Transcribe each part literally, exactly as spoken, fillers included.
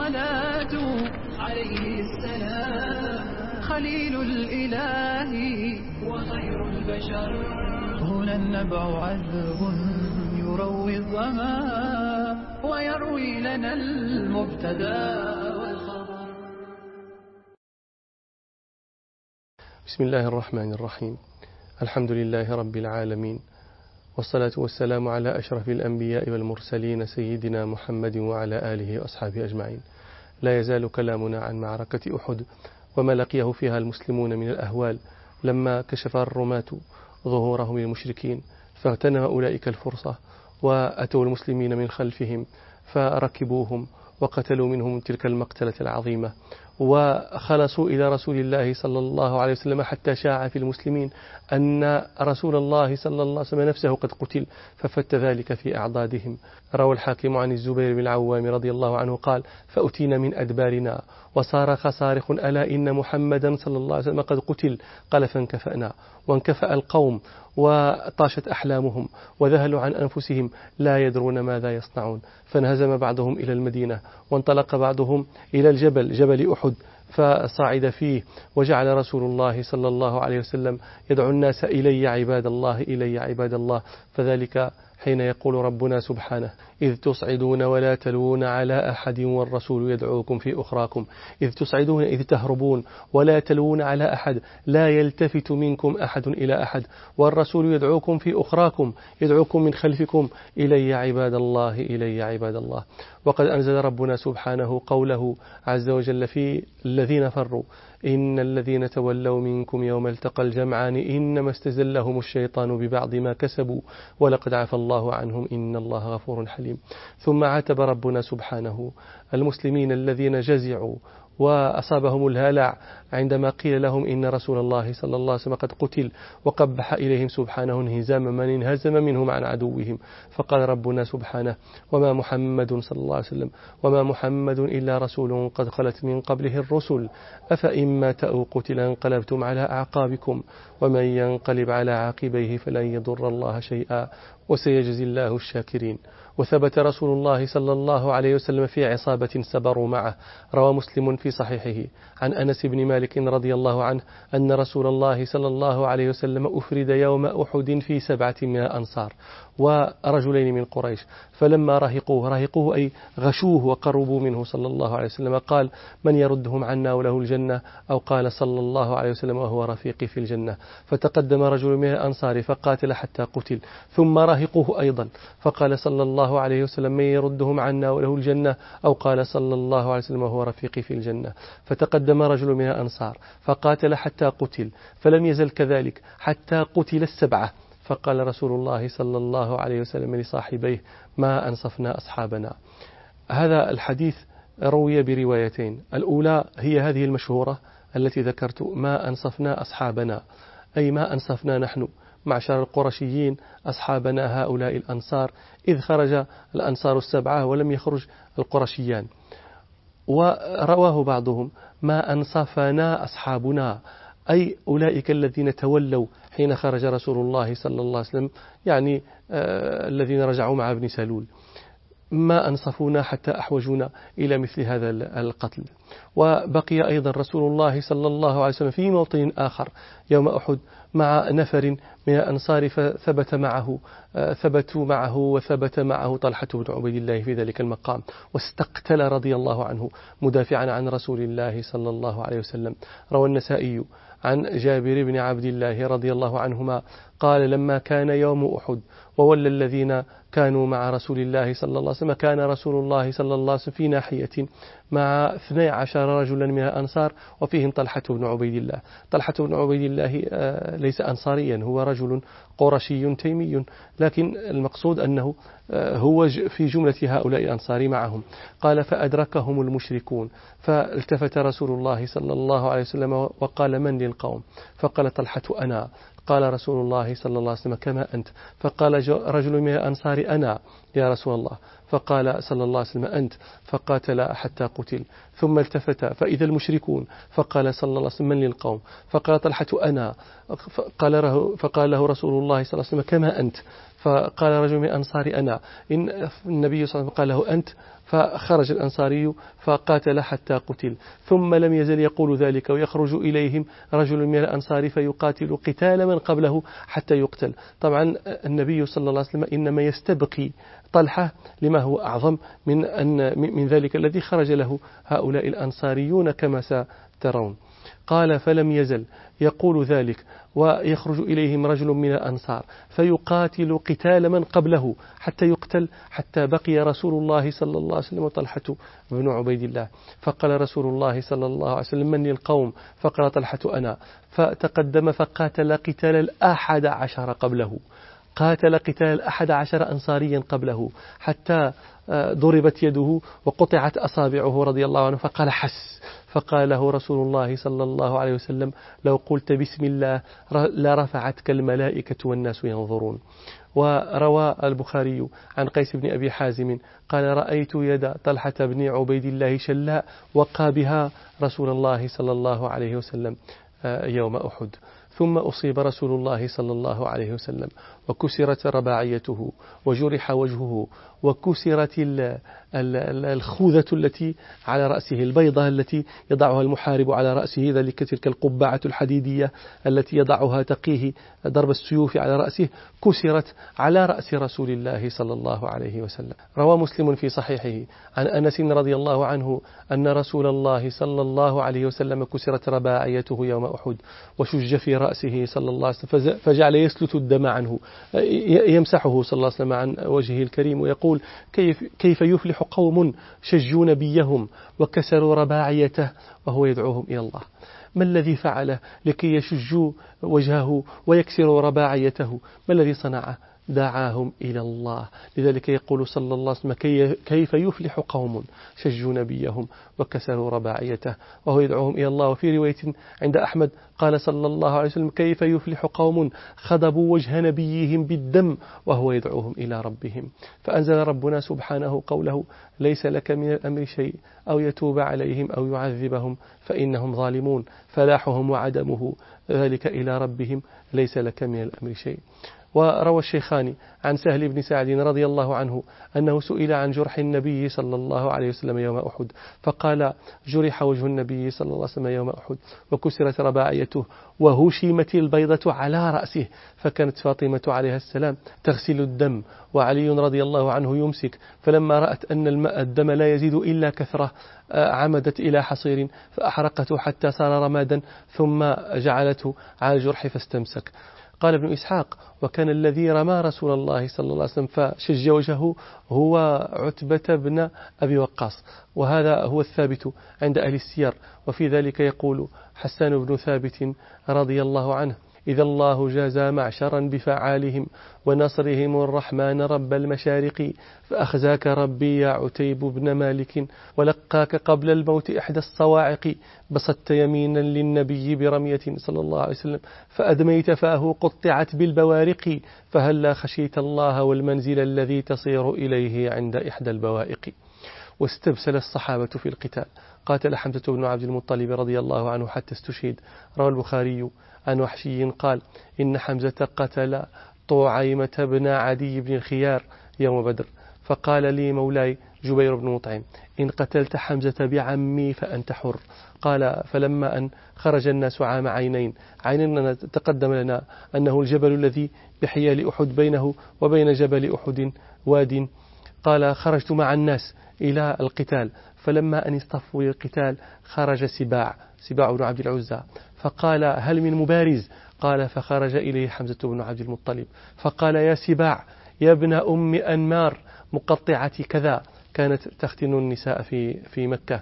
الصلاة عليه السلام خليل الإله وخير البشر. هنا النبع عذب يروي الظما ويروي لنا المبتدا والخبر. بسم الله الرحمن الرحيم. الحمد لله رب العالمين، والصلاة والسلام على أشرف الأنبياء والمرسلين سيدنا محمد وعلى آله وأصحابه أجمعين. لا يزال كلامنا عن معركة أحد وما لقيه فيها المسلمون من الأهوال لما كشف الرماة ظهورهم للمشركين، فاغتنم أولئك الفرصة وأتوا المسلمين من خلفهم فركبوهم وقتلوا منهم تلك المقتلة العظيمة، وخلصوا إلى رسول الله صلى الله عليه وسلم حتى شاع في المسلمين أن رسول الله صلى الله عليه وسلم نفسه قد قتل، ففت ذلك في أعضادهم. روى الحاكم عن الزبير بن العوام رضي الله عنه قال: فأتينا من أدبارنا وصارخ صارخ: ألا إن محمدا صلى الله عليه وسلم قد قتل. قال: فانكفأنا، وانكفأ القوم وطاشت أحلامهم وذهلوا عن أنفسهم لا يدرون ماذا يصنعون، فانهزم بعضهم إلى المدينة وانطلق بعضهم إلى الجبل جبل أحد فصعد فيه، وجعل رسول الله صلى الله عليه وسلم يدعو الناس: إلي عباد الله، إلي عباد الله. فذلك حين يقول ربنا سبحانه: إذ تصعدون ولا تلوون على أحد والرسول يدعوكم في أخراكم. إذ تصعدون إذ تهربون، ولا تلوون على أحد لا يلتفت منكم أحد إلى أحد، والرسول يدعوكم في أخراكم يدعوكم من خلفكم: إلي عباد الله، إلي عباد الله. وقد أنزل ربنا سبحانه قوله عز وجل في الذين فروا: إن الذين تولوا منكم يوم التقى الجمعان إنما استزلهم الشيطان ببعض ما كسبوا ولقد عفى الله عنهم إن الله غفور حليم. ثم عاتب ربنا سبحانه المسلمين الذين جزعوا وأصابهم الهلع عندما قيل لهم إن رسول الله صلى الله عليه وسلم قد قتل، وقبح إليهم سبحانه انهزام من انهزم منهم عن عدوهم. فقال ربنا سبحانه: وما محمد صلى الله عليه وسلم وما محمد إلا رسول قد خلت من قبله الرسل أفإن مات أو قتل انقلبتم على أعقابكم ومن ينقلب على عاقبيه فلن يضر الله شيئا وسيجزي الله الشاكرين. وثبت رسول الله صلى الله عليه وسلم في عصابة سبروا معه. روى مسلم في صحيحه عن أنس بن مالك رضي الله عنه أن رسول الله صلى الله عليه وسلم أفرد يوم أحد في سبعة من الأنصار ورجلين من قريش، فلما رهقوه رهقوه أي غشوه وقربوا منه صلى الله عليه وسلم قال: من يردهم عنا وله الجنة؟ أو قال صلى الله عليه وسلم: وهو رفيقي في الجنة. فتقدم رجل من الأنصار فقاتل حتى قتل، ثم رهقوه أيضا فقال صلى الله عليه وسلم: من يردهم عنا وله الجنة؟ أو قال صلى الله عليه وسلم: وهو رفيقي في الجنة. فتقدم رجل من الأنصار فقاتل حتى قتل، فلم يزل كذلك حتى قتل السبعة، فقال رسول الله صلى الله عليه وسلم لصاحبيه: ما أنصفنا أصحابنا. هذا الحديث روي بروايتين، الأولى هي هذه المشهورة التي ذكرت: ما أنصفنا أصحابنا، أي ما أنصفنا نحن معشر القرشيين أصحابنا هؤلاء الأنصار، إذ خرج الأنصار السبعة ولم يخرج القرشيان. ورواه بعضهم: ما أنصفنا أصحابنا، أي أولئك الذين تولوا حين خرج رسول الله صلى الله عليه وسلم، يعني آه الذين رجعوا مع ابن سلول، ما أنصفونا حتى أحوجونا إلى مثل هذا القتل. وبقي أيضا رسول الله صلى الله عليه وسلم في موطن آخر يوم أحد مع نفر من الأنصار، فثبت معه ثبتوا معه وثبت معه طلحة بن عبيد الله في ذلك المقام، واستقتل رضي الله عنه مدافعا عن رسول الله صلى الله عليه وسلم. روى النسائي عن جابر بن عبد الله رضي الله عنهما قال: لما كان يوم أحد وولى الذين كانوا مع رسول الله صلى الله عليه وسلم، كان رسول الله صلى الله عليه وسلم في ناحية مع اثني عشر رجلا من الأنصار وفيهم طلحة بن عبيد الله. طلحة بن عبيد الله ليس أنصاريا، هو رجل قرشي تيمي، لكن المقصود أنه هو في جملة هؤلاء الأنصار معهم. قال: فأدركهم المشركون فالتفت رسول الله صلى الله عليه وسلم وقال: من للقوم؟ فقال طلحة: أنا. قال رسول الله صلى الله عليه وسلم: كما أنت؟ فقال رجل من الأنصار: أنا يا رسول الله. فقال صلى الله عليه وسلم: أنت. فقاتل حتى قتل، ثم التفت فإذا المشركون، فقال صلى الله عليه وسلم: من للقوم؟ فقال طلحة: أنا. فقال له, فقال له رسول الله صلى الله عليه وسلم: كما أنت؟ فقال رجل من الأنصار أنا. إن النبي صلى الله عليه وسلم قال له أنت، فخرج الأنصاري فقاتل حتى قتل. ثم لم يزل يقول ذلك، ويخرج إليهم رجل من الأنصار فيقاتل قتال من قبله حتى يقتل. طبعا النبي صلى الله عليه وسلم إنما يستبقي طلحة لما هو أعظم من أن من ذلك الذي خرج له هؤلاء الأنصاريون كما سترون. قال فلم يزل يقول ذلك، ويخرج إليهم رجل من الأنصار فيقاتل قتال من قبله حتى يقتل، حتى بقي رسول الله صلى الله عليه وسلم وطلحة بن عبيد الله. فقال رسول الله صلى الله عليه وسلم من القوم؟ فقال طلحة أنا. فتقدم فقاتل قتال الأحد عشر قبله، قاتل قتال الأحد عشر أنصاريا قبله، حتى ضربت يده وقطعت أصابعه رضي الله عنه، فقال حس. فقال له رسول الله صلى الله عليه وسلم لو قلت بسم الله لرفعتك الملائكة والناس ينظرون. وروى البخاري عن قيس بن أبي حازم قال رأيت يد طلحة بن عبيد الله شلاء وقى بها رسول الله صلى الله عليه وسلم يوم أحد. ثم أصيب رسول الله صلى الله عليه وسلم وكسرت رباعيته وجرح وجهه وكسرت الخوذة التي على رأسه، البيضة التي يضعها المحارب على رأسه، ذلك تلك القبعة الحديدية التي يضعها تقيه ضرب السيوف على رأسه، كسرت على رأس رسول الله صلى الله عليه وسلم. روى مسلم في صحيحه عن أنس رضي الله عنه أن رسول الله صلى الله عليه وسلم كسرت رباعيته يوم أحد وشج في رأسه صلى الله عليه وسلم، فجعل يسلت الدم عنه، يمسحه صلى الله عليه وسلم عن وجهه الكريم ويقول كيف, كيف يفلح قوم شجوا نبيهم وكسروا رباعيته وهو يدعوهم إلى الله. ما الذي فعله لكي يشجوا وجهه ويكسروا رباعيته؟ ما الذي صنعه؟ دعاهم إلى الله. لذلك يقول صلى الله عليه وسلم كيف يفلح قوم شجوا نبيهم وكسروا رباعيته وهو يدعوهم إلى الله. وفي رواية عند أحمد قال صلى الله عليه وسلم كيف يفلح قوم خضبوا وجه نبيهم بالدم وهو يدعوهم إلى ربهم. فأنزل ربنا سبحانه قوله ليس لك من الأمر شيء أو يتوب عليهم أو يعذبهم فإنهم ظالمون، فلاحهم وعدمه ذلك إلى ربهم ليس لك من الأمر شيء. وروى الشيخان عن سهل بن سعد رضي الله عنه أنه سئل عن جرح النبي صلى الله عليه وسلم يوم أحد فقال جرح وجه النبي صلى الله عليه وسلم يوم أحد وكسرت رباعيته وهشمت البيضة على رأسه، فكانت فاطمة عليها السلام تغسل الدم وعلي رضي الله عنه يمسك، فلما رأت أن الماء الدم لا يزيد إلا كثرة عمدت إلى حصير فأحرقته حتى صار رمادا ثم جعلته على الجرح فاستمسك. قال ابن إسحاق وكان الذي رمى رسول الله صلى الله عليه وسلم فشج وجهه هو عتبة بن أبي وقاص، وهذا هو الثابت عند أهل السير. وفي ذلك يقول حسان بن ثابت رضي الله عنه إذا الله جازى معشرا بفعالهم ونصرهم الرحمن رب المشارق فأخزاك ربي يا عتيب بن مالك ولقاك قبل الموت إحدى الصواعق بسطت يمينا للنبي برمية صلى الله عليه وسلم فأدميت فاه قطعت بالبوارق فهلا خشيت الله والمنزل الذي تصير إليه عند إحدى البوائق. واستبسل الصحابة في القتال. قاتل حمزة بن عبد المطلب رضي الله عنه حتى استشهد. روى البخاري عن وحشي قال إن حمزة قتل طعيمة بن عدي بن الخيار يوم بدر، فقال لي مولاي جبير بن مطعم إن قتلت حمزة بعمي فأنت حر. قال فلما أن خرج الناس عام عينين، عينين تقدم لنا أنه الجبل الذي بحيال أحد بينه وبين جبل أحد واد. قال خرجت مع الناس إلى القتال، فلما أن اصطفوا للقتال خرج سباع سباع بن عبد العزى فقال هل من مبارز؟ قال فخرج إليه حمزة بن عبد المطلب فقال يا سباع يا ابن أم أنمار مقطعة كذا، كانت تختن النساء في في مكة،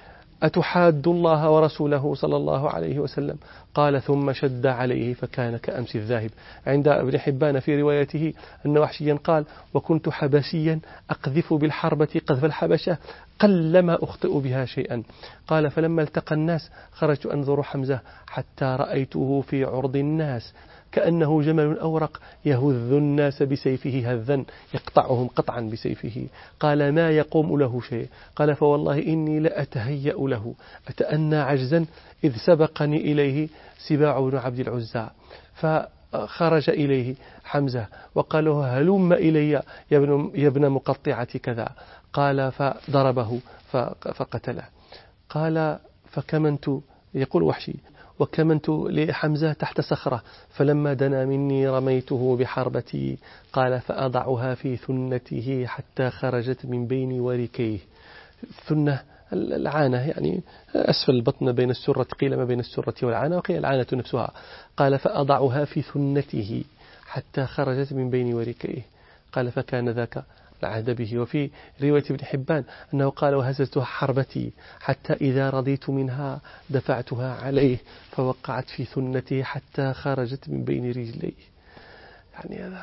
أتحاد الله ورسوله صلى الله عليه وسلم؟ قال ثم شد عليه فكان كأمس الذاهب. عند ابن حبان في روايته أن وحشيا قال وكنت حبشيا أقذف بالحربة قذف الحبشة قلما أخطئ بها شيئا. قال فلما التقى الناس خرجت أنظر حمزة حتى رأيته في عرض الناس كأنه جمل أورق يهذ الناس بسيفه هذا يقطعهم قطعا بسيفه. قال ما يقوم له شيء. قال فوالله إني لأتهيأ له أتأنى عجزا إذ سبقني إليه سباع بن عبد العزى. فخرج إليه حمزة وقال له هلم إلي يا ابن, يا ابن مقطعة كذا، قال فضربه فقتله. قال فكمنت، يقول وحشي، وكمنت لحمزة تحت صخرة فلما دنا مني رميته بحربتي، قال فأضعها في ثنته حتى خرجت من بين وركيه. ثنة العانة يعني أسفل البطن بين السرة، قيل ما بين السرة والعانة، وقيل العانة نفسها. قال فأضعها في ثنته حتى خرجت من بين وركيه، قال فكان ذاك العهد به. وفي رواية ابن حبان أنه قال وهززتها حربتي حتى إذا رضيت منها دفعتها عليه فوقعت في ثنته حتى خرجت من بين رجليه. يعني هذا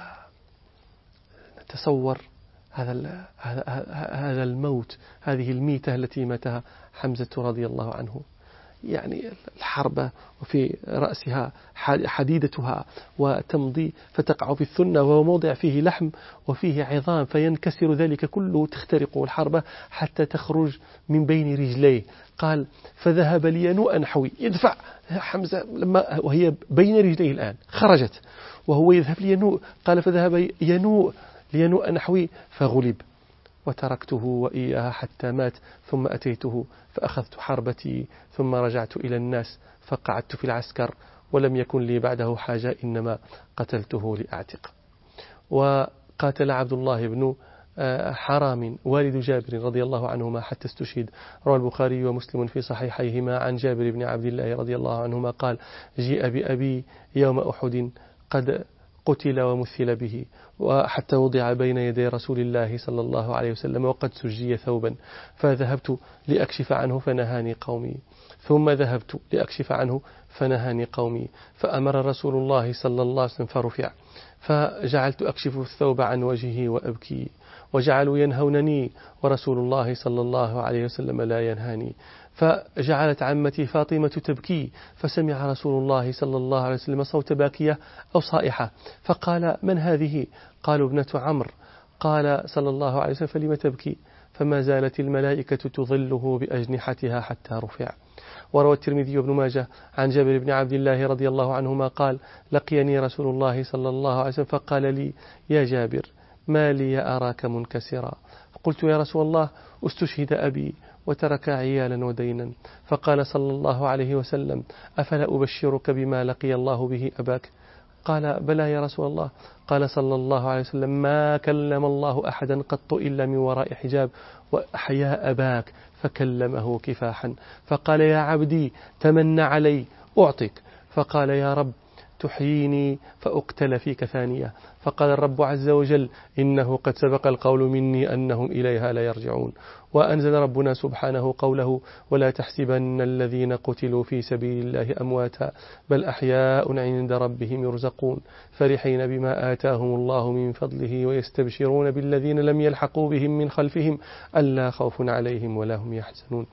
نتصور هذا هذا الموت، هذه الميتة التي ماتها حمزة رضي الله عنه، يعني الحربة وفي رأسها حديدتها وتمضي فتقع في الثنة، وهو موضع فيه لحم وفيه عظام فينكسر ذلك كله، تخترق الحربة حتى تخرج من بين رجليه. قال فذهب لينوء نحوي، يدفع حمزة لما وهي بين رجليه الآن خرجت وهو يذهب لينوء، قال فذهب ينوء لينوء نحوي فغلب وتركته وإياها حتى مات، ثم أتيته فأخذت حربتي ثم رجعت إلى الناس فقعدت في العسكر ولم يكن لي بعده حاجة إنما قتلته لأعتق. وقاتل عبد الله بن حرام والد جابر رضي الله عنهما حتى استشهد. روى البخاري ومسلم في صحيحيهما عن جابر بن عبد الله رضي الله عنهما قال جيء بأبي يوم أحد قد قتل ومثل به، وحتى وضع بين يدي رسول الله صلى الله عليه وسلم وقد سجي ثوبا، فذهبت لأكشف عنه فنهاني قومي، ثم ذهبت لأكشف عنه فنهاني قومي، فأمر رسول الله صلى الله عليه وسلم فرفع، فجعلت أكشف الثوب عن وجهه وأبكي، وجعلوا ينهونني ورسول الله صلى الله عليه وسلم لا ينهاني، فجعلت عمتي فاطمة تبكي، فسمع رسول الله صلى الله عليه وسلم صوت باكية أو صائحة، فقال من هذه؟ قالوا ابنة عمرو. قال صلى الله عليه وسلم فلم تبكي؟ فما زالت الملائكة تظله بأجنحتها حتى رفع. وروى الترمذي وابن ماجه عن جابر بن عبد الله رضي الله عنهما قال لقيني رسول الله صلى الله عليه وسلم فقال لي يا جابر ما لي أراك منكسرا؟ فقلت يا رسول الله استشهد أبي وترك عيالا ودينا. فقال صلى الله عليه وسلم أفلا أبشرك بما لقي الله به أباك؟ قال بلى يا رسول الله. قال صلى الله عليه وسلم ما كلم الله أحدا قط إلا من وراء حجاب وأحيا أباك، فكلمه كفاحا، فقال يا عبدي تمنى علي أعطيك، فقال يا رب تحييني فأقتل فيك ثانية، فقال الرب عز وجل إنه قد سبق القول مني أنهم إليها لا يرجعون. وأنزل ربنا سبحانه قوله ولا تحسبن الذين قتلوا في سبيل الله أمواتا بل أحياء عند ربهم يرزقون فرحين بما آتاهم الله من فضله ويستبشرون بالذين لم يلحقوا بهم من خلفهم ألا خوف عليهم ولا هم يحزنون.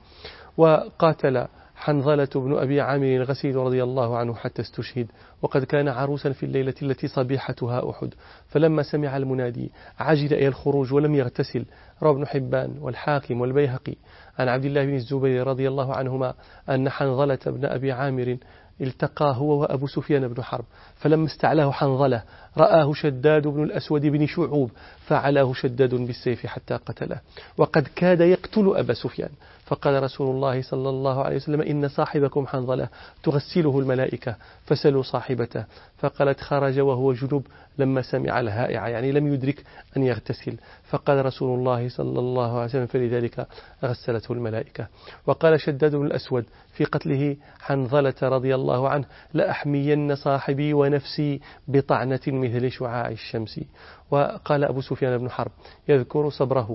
وقاتل حنظلة بن أبي عامر الغسيل رضي الله عنه حتى استشهد، وقد كان عروسا في الليلة التي صبيحتها أحد، فلما سمع المنادي عجل إلى الخروج ولم يغتسل. روى ابن حبان والحاكم والبيهقي عن عبد الله بن الزبير رضي الله عنهما أن حنظلة بن أبي عامر التقى هو وأبو سفيان بن حرب، فلما استعلاه حنظلة رآه شداد بن الأسود بن شعوب فعلاه شداد بالسيف حتى قتله، وقد كاد يقتل أبا سفيان، فقال رسول الله صلى الله عليه وسلم إن صاحبكم حنظلة تغسله الملائكة فسلوا صاحبته، فقالت خرج وهو جنوب لما سمع الهائعة، يعني لم يدرك أن يغتسل، فقال رسول الله صلى الله عليه وسلم فلذلك غسلته الملائكة. وقال شداد بن الأسود في قتله حنظلة رضي الله عنه لأحمين صاحبي ونفسي بطعنة مثل شعاع الشمس. وقال أبو سفيان بن حرب يذكر صبره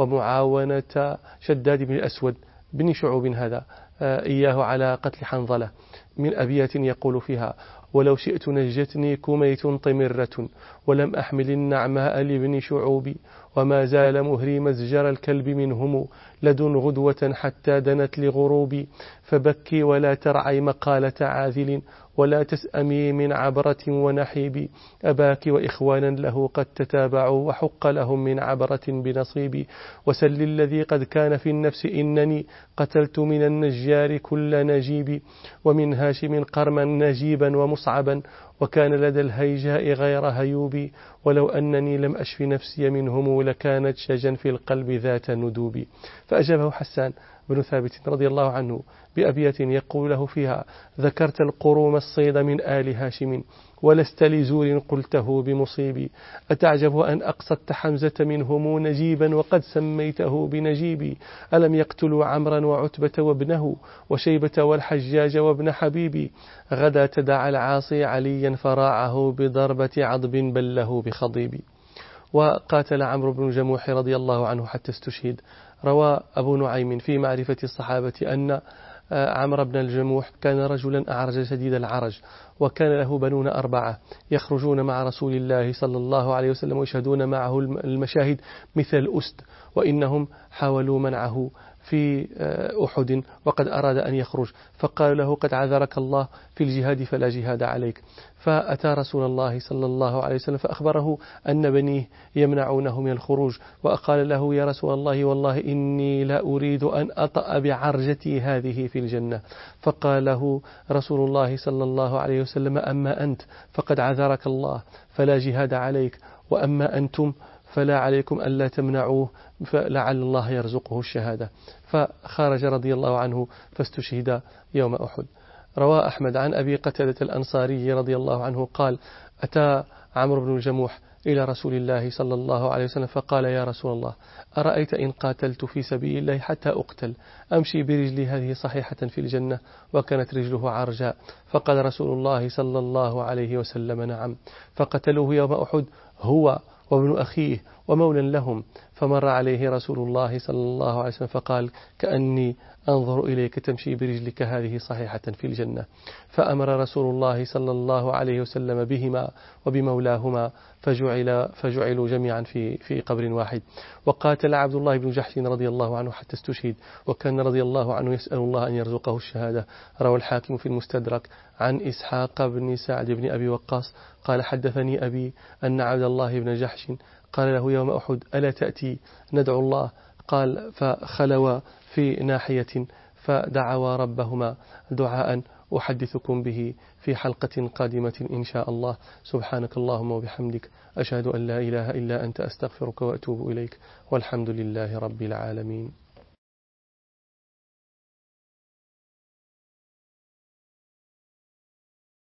ومعاونة شداد بن الأسود بن شعوب هذا إياه على قتل حنظلة من أبيات يقول فيها ولو شئت نجتني كميت طمرة ولم أحمل النعماء لابن شعوب وما زال مهري مزجر الكلب منهم لدن غدوة حتى دنت لغروب فبكي ولا ترعي مقالة عاذل ولا تسأمي من عبرة ونحيب أباك وإخوانا له قد تتابعوا وحق لهم من عبرة بنصيب وسل الذي قد كان في النفس إنني قتلت من النجار كل نجيب ومن هاشم قرما نجيبا ومصعبا وكان لدى الهيجاء غير هيوب، ولو أنني لم أشف نفسي منهم لكانت شجا في القلب ذات ندوب. فأجابه حسان بن ثابت رضي الله عنه بأبيات يقول له فيها: ذكرت القروم الصيد من آل هاشم، ولست لزور قلته بمصيب، أتعجب أن أقصدت حمزة منهم نجيبا وقد سميته بنجيب، ألم يقتلوا عمرا وعتبة وابنه وشيبة والحجاج وابن حبيب، غدا تدعى العاصي عليا فراعه بضربة عضب بل له بخضيب. وقاتل عمرو بن جموح رضي الله عنه حتى استشهد. روى أبو نعيم في معرفة الصحابة أن عمرو بن الجموح كان رجلا أعرج شديد العرج، وكان له بنون أربعة يخرجون مع رسول الله صلى الله عليه وسلم ويشهدون معه المشاهد مثل الأسد، وإنهم حاولوا منعه في أحد وقد أراد أن يخرج، فقال له: قد عذرك الله في الجهاد فلا جهاد عليك. فأتى رسول الله صلى الله عليه وسلم فأخبره أن بنيه يمنعونه من الخروج، وقال له: يا رسول الله والله إني لا أريد أن أطأ بعرجتي هذه في الجنة. فقال له رسول الله صلى الله عليه وسلم: أما أنت فقد عذرك الله فلا جهاد عليك، وأما أنتم فلا عليكم ألا تمنعوه فلعل الله يرزقه الشهادة. فخرج رضي الله عنه فاستشهد يوم أحد. روى أحمد عن أبي قتادة الأنصاري رضي الله عنه قال: أتى عمرو بن الجموح إلى رسول الله صلى الله عليه وسلم فقال: يا رسول الله، أرأيت إن قاتلت في سبيل الله حتى أقتل أمشي برجلي هذه صحيحة في الجنة؟ وكانت رجله عرجاء. فقال رسول الله صلى الله عليه وسلم: نعم. فقتلوه يوم أحد هو وابن أخيه ومولى لهم. فمر عليه رسول الله صلى الله عليه وسلم فقال: كأني أنظر إليك تمشي برجلك هذه صحيحة في الجنة. فأمر رسول الله صلى الله عليه وسلم بهما وبمولاهما فجعل فجعلوا جميعا في في قبر واحد. وقاتل عبد الله بن جحش رضي الله عنه حتى استشهد، وكان رضي الله عنه يسأل الله أن يرزقه الشهادة. روى الحاكم في المستدرك عن إسحاق بن سعد بن أبي وقاص قال: حدثني أبي أن عبد الله بن جحش قال له يوم أحد: ألا تأتي ندعو الله؟ قال: فخلوا في ناحية فدعوا ربهما دعاء أحدثكم به في حلقة قادمة إن شاء الله. سبحانك اللهم وبحمدك، أشهد أن لا إله إلا أنت، أستغفرك وأتوب إليك، والحمد لله رب العالمين.